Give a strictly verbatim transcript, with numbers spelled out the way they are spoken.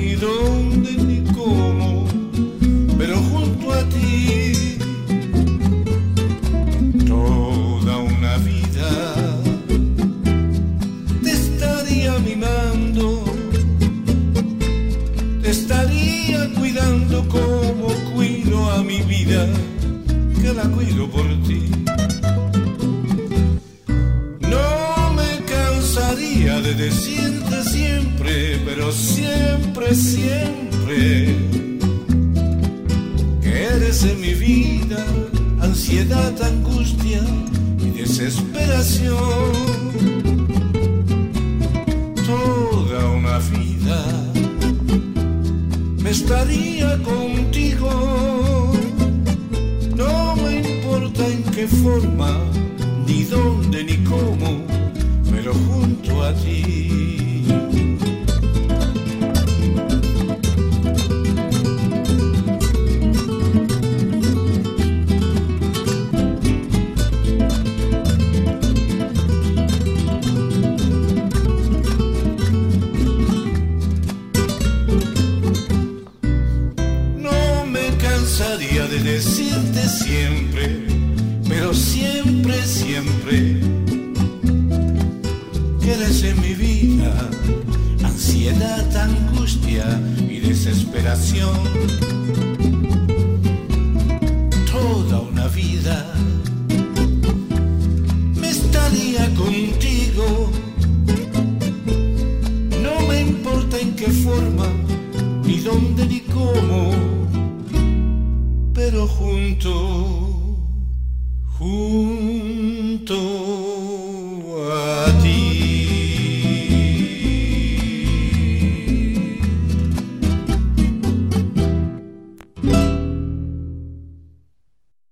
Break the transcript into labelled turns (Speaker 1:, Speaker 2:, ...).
Speaker 1: ni dónde ni cómo, pero junto a ti toda una vida te estaría mimando, te estaría cuidando como cuido a mi vida, que la cuido por ti. No me cansaría de decirte siempre, pero siempre, siempre, que eres en mi vida ansiedad, angustia y desesperación. Toda una vida me estaría contigo, no me importa en qué forma, ni dónde ni cómo, pero junto a ti. De decirte siempre, pero siempre, siempre, que eres en mi vida ansiedad, angustia y desesperación. Toda una vida me estaría contigo,